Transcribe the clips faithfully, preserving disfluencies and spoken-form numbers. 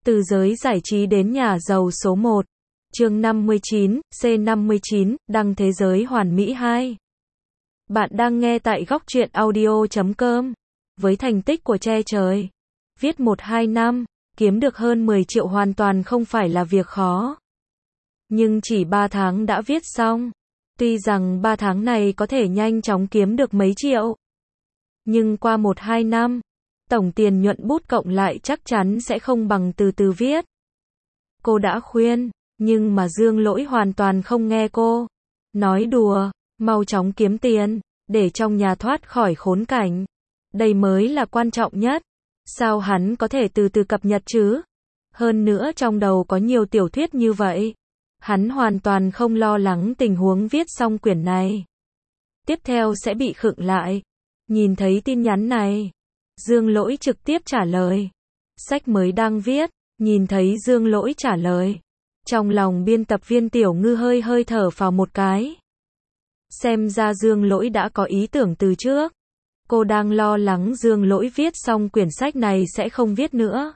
Từ giới giải trí đến nhà giàu số một. Chương năm mươi chín, C năm mươi chín, đăng thế giới hoàn mỹ hai. Bạn đang nghe tại góc truyện audio chấm com. Với thành tích của Che Trời, viết một hai năm, kiếm được hơn mười triệu hoàn toàn không phải là việc khó. Nhưng chỉ ba tháng đã viết xong. Tuy rằng ba tháng này có thể nhanh chóng kiếm được mấy triệu. Nhưng qua một hai năm, tổng tiền nhuận bút cộng lại chắc chắn sẽ không bằng từ từ viết. Cô đã khuyên, nhưng mà Dương Lỗi hoàn toàn không nghe cô. Nói đùa, mau chóng kiếm tiền, để trong nhà thoát khỏi khốn cảnh. Đây mới là quan trọng nhất. Sao hắn có thể từ từ cập nhật chứ? Hơn nữa trong đầu có nhiều tiểu thuyết như vậy. Hắn hoàn toàn không lo lắng tình huống viết xong quyển này. Tiếp theo sẽ bị khựng lại. Nhìn thấy tin nhắn này, Dương Lỗi trực tiếp trả lời. Sách mới đang viết, nhìn thấy Dương Lỗi trả lời. Trong lòng biên tập viên Tiểu Ngư hơi hơi thở phào một cái. Xem ra Dương Lỗi đã có ý tưởng từ trước. Cô đang lo lắng Dương Lỗi viết xong quyển sách này sẽ không viết nữa.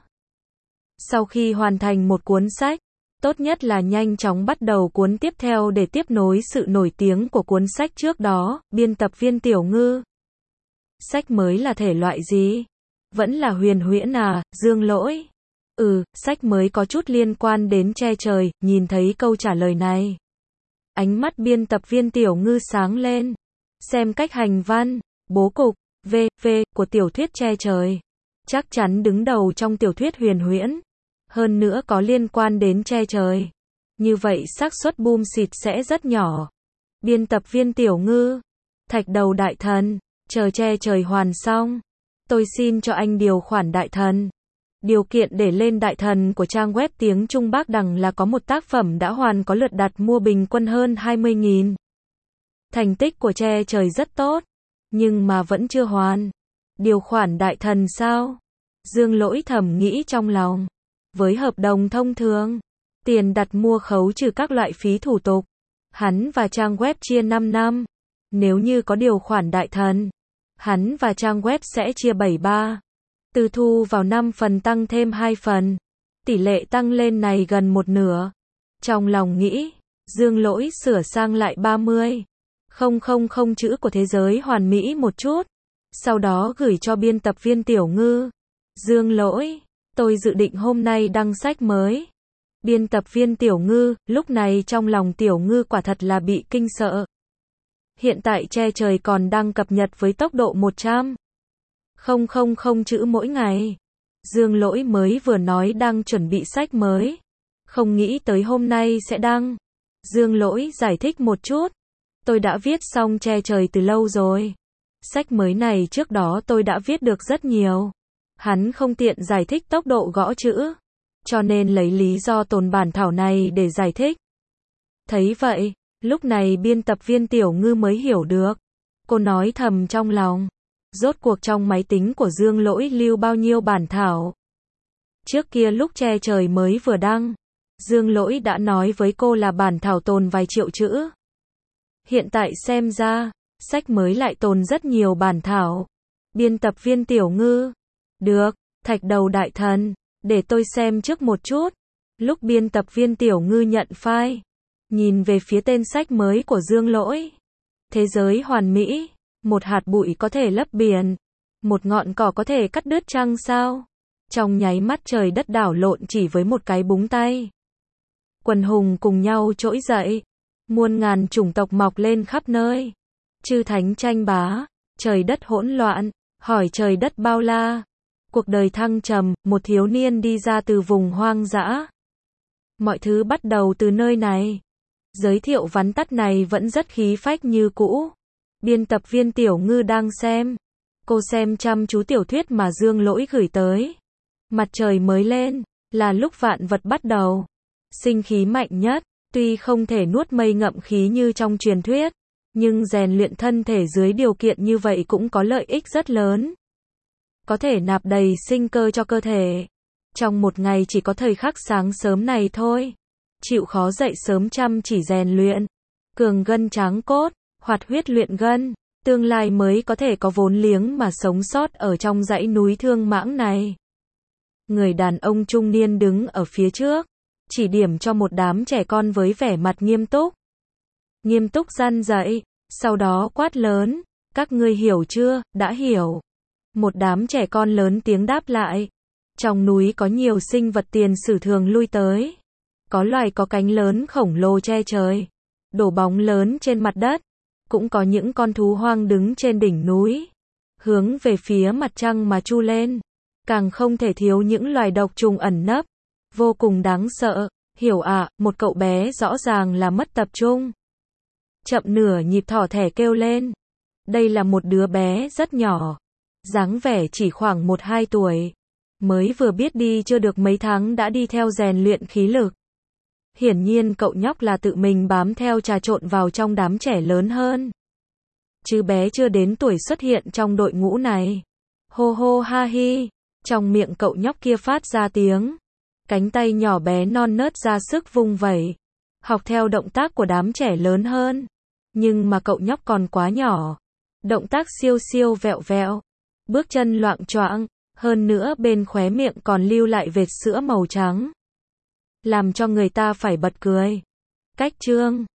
Sau khi hoàn thành một cuốn sách, tốt nhất là nhanh chóng bắt đầu cuốn tiếp theo để tiếp nối sự nổi tiếng của cuốn sách trước đó. Biên tập viên Tiểu Ngư. Sách mới là thể loại gì? Vẫn là huyền huyễn à? Dương Lỗi. Ừ, sách mới có chút liên quan đến Che Trời. Nhìn thấy câu trả lời này, ánh mắt biên tập viên Tiểu Ngư sáng lên. Xem cách hành văn, bố cục, vê vê của tiểu thuyết Che Trời. Chắc chắn đứng đầu trong tiểu thuyết huyền huyễn. Hơn nữa có liên quan đến Che Trời. Như vậy xác suất boom xịt sẽ rất nhỏ. Biên tập viên Tiểu Ngư. Thạch đầu đại thần. Chờ Che Trời hoàn xong, tôi xin cho anh điều khoản đại thần. Điều kiện để lên đại thần của trang web tiếng Trung Bác Đằng là có một tác phẩm đã hoàn có lượt đặt mua bình quân hơn hai mươi nghìn. Thành tích của Che Trời rất tốt, nhưng mà vẫn chưa hoàn. Điều khoản đại thần sao? Dương Lỗi thầm nghĩ trong lòng. Với hợp đồng thông thường, tiền đặt mua khấu trừ các loại phí thủ tục, hắn và trang web chia năm năm. Nếu như có điều khoản đại thần, hắn và trang web sẽ chia bảy ba. Từ thu vào năm phần tăng thêm hai phần. Tỷ lệ tăng lên này gần một nửa. Trong lòng nghĩ, Dương Lỗi sửa sang lại ba mươi. Không không không chữ của thế giới hoàn mỹ một chút. Sau đó gửi cho biên tập viên Tiểu Ngư. Dương Lỗi, tôi dự định hôm nay đăng sách mới. Biên tập viên Tiểu Ngư, lúc này trong lòng Tiểu Ngư quả thật là bị kinh sợ. Hiện tại Che Trời còn đang cập nhật với tốc độ một trăm nghìn chữ mỗi ngày. Dương Lỗi mới vừa nói đang chuẩn bị sách mới. Không nghĩ tới hôm nay sẽ đăng. Dương Lỗi giải thích một chút. Tôi đã viết xong Che Trời từ lâu rồi. Sách mới này trước đó tôi đã viết được rất nhiều. Hắn không tiện giải thích tốc độ gõ chữ. Cho nên lấy lý do tồn bản thảo này để giải thích. Thấy vậy, lúc này biên tập viên Tiểu Ngư mới hiểu được. Cô nói thầm trong lòng. Rốt cuộc trong máy tính của Dương Lỗi lưu bao nhiêu bản thảo. Trước kia lúc Che Trời mới vừa đăng, Dương Lỗi đã nói với cô là bản thảo tồn vài triệu chữ. Hiện tại xem ra, sách mới lại tồn rất nhiều bản thảo. Biên tập viên Tiểu Ngư. Được, thạch đầu đại thần, để tôi xem trước một chút. Lúc biên tập viên Tiểu Ngư nhận file, nhìn về phía tên sách mới của Dương Lỗi. Thế giới hoàn mỹ. Một hạt bụi có thể lấp biển. Một ngọn cỏ có thể cắt đứt trăng sao. Trong nháy mắt trời đất đảo lộn chỉ với một cái búng tay. Quần hùng cùng nhau trỗi dậy. Muôn ngàn chủng tộc mọc lên khắp nơi. Chư thánh tranh bá. Trời đất hỗn loạn. Hỏi trời đất bao la. Cuộc đời thăng trầm. Một thiếu niên đi ra từ vùng hoang dã. Mọi thứ bắt đầu từ nơi này. Giới thiệu vắn tắt này vẫn rất khí phách như cũ. Biên tập viên Tiểu Ngư đang xem. Cô xem chăm chú tiểu thuyết mà Dương Lỗi gửi tới. Mặt trời mới lên, là lúc vạn vật bắt đầu. Sinh khí mạnh nhất, tuy không thể nuốt mây ngậm khí như trong truyền thuyết, nhưng rèn luyện thân thể dưới điều kiện như vậy cũng có lợi ích rất lớn. Có thể nạp đầy sinh cơ cho cơ thể. Trong một ngày chỉ có thời khắc sáng sớm này thôi. Chịu khó dậy sớm chăm chỉ rèn luyện. Cường gân tráng cốt. Hoạt huyết luyện gân, tương lai mới có thể có vốn liếng mà sống sót ở trong dãy núi thương mãng này. Người đàn ông trung niên đứng ở phía trước, chỉ điểm cho một đám trẻ con với vẻ mặt nghiêm túc. Nghiêm túc răn dạy, sau đó quát lớn, các ngươi hiểu chưa, đã hiểu. Một đám trẻ con lớn tiếng đáp lại. Trong núi có nhiều sinh vật tiền sử thường lui tới. Có loài có cánh lớn khổng lồ che trời, đổ bóng lớn trên mặt đất. Cũng có những con thú hoang đứng trên đỉnh núi, hướng về phía mặt trăng mà chu lên. Càng không thể thiếu những loài độc trùng ẩn nấp, vô cùng đáng sợ. Hiểu ạ, à, một cậu bé rõ ràng là mất tập trung. Chậm nửa nhịp thỏ thẻ kêu lên. Đây là một đứa bé rất nhỏ, dáng vẻ chỉ khoảng một hai tuổi. Mới vừa biết đi chưa được mấy tháng đã đi theo rèn luyện khí lực. Hiển nhiên cậu nhóc là tự mình bám theo trà trộn vào trong đám trẻ lớn hơn. Chứ bé chưa đến tuổi xuất hiện trong đội ngũ này. Hô hô ha hi, trong miệng cậu nhóc kia phát ra tiếng. Cánh tay nhỏ bé non nớt ra sức vung vẩy, học theo động tác của đám trẻ lớn hơn. Nhưng mà cậu nhóc còn quá nhỏ. Động tác siêu siêu vẹo vẹo, bước chân loạng choạng, hơn nữa bên khóe miệng còn lưu lại vệt sữa màu trắng. Làm cho người ta phải bật cười. Cách chương